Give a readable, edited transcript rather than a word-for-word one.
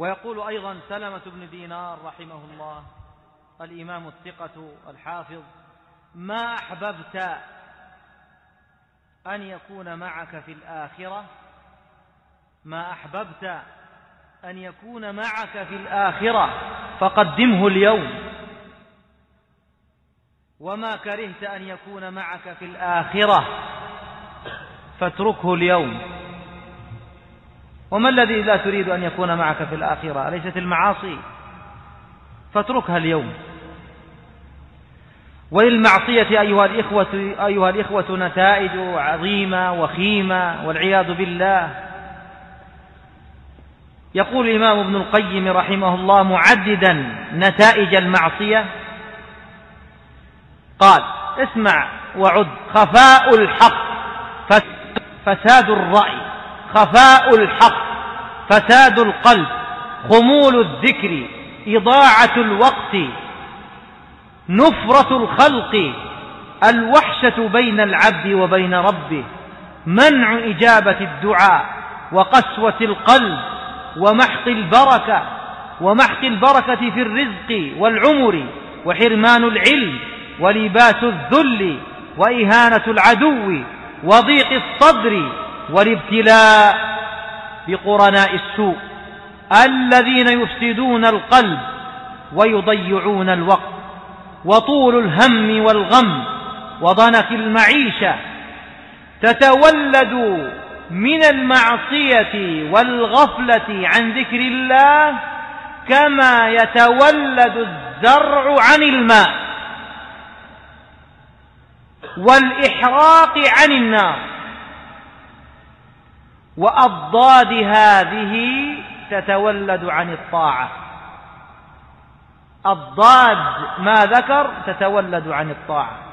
ويقول أيضا سلمة بن دينار رحمه الله الإمام الثقة الحافظ: ما أحببت أن يكون معك في الآخرة، ما أحببت أن يكون معك في الآخرة فقدمه اليوم، وما كرهت أن يكون معك في الآخرة فاتركه اليوم. وما الذي لا تريد أن يكون معك في الآخرة؟ أليست المعاصي؟ فاتركها اليوم. وللمعصية أيها الإخوة نتائج عظيمة وخيمة والعياذ بالله. يقول الإمام ابن القيم رحمه الله معددا نتائج المعصية، قال: اسمع وعد: خفاء الحق فساد الرأي، خفاء الحق فساد القلب، خمول الذكر، إضاعة الوقت، نفرة الخلق، الوحشة بين العبد وبين ربه، منع إجابة الدعاء، وقسوة القلب، ومحق البركة في الرزق والعمر، وحرمان العلم، ولباس الذل، وإهانة العدو، وضيق الصدر، والابتلاء بقرناء السوء الذين يفسدون القلب ويضيعون الوقت، وطول الهم والغم، وضنك المعيشة. تتولد من المعصية والغفلة عن ذكر الله كما يتولد الزرع عن الماء والإحراق عن النار. وأضداد هذه تتولد عن الطاعة. أضداد ما ذكر تتولد عن الطاعة.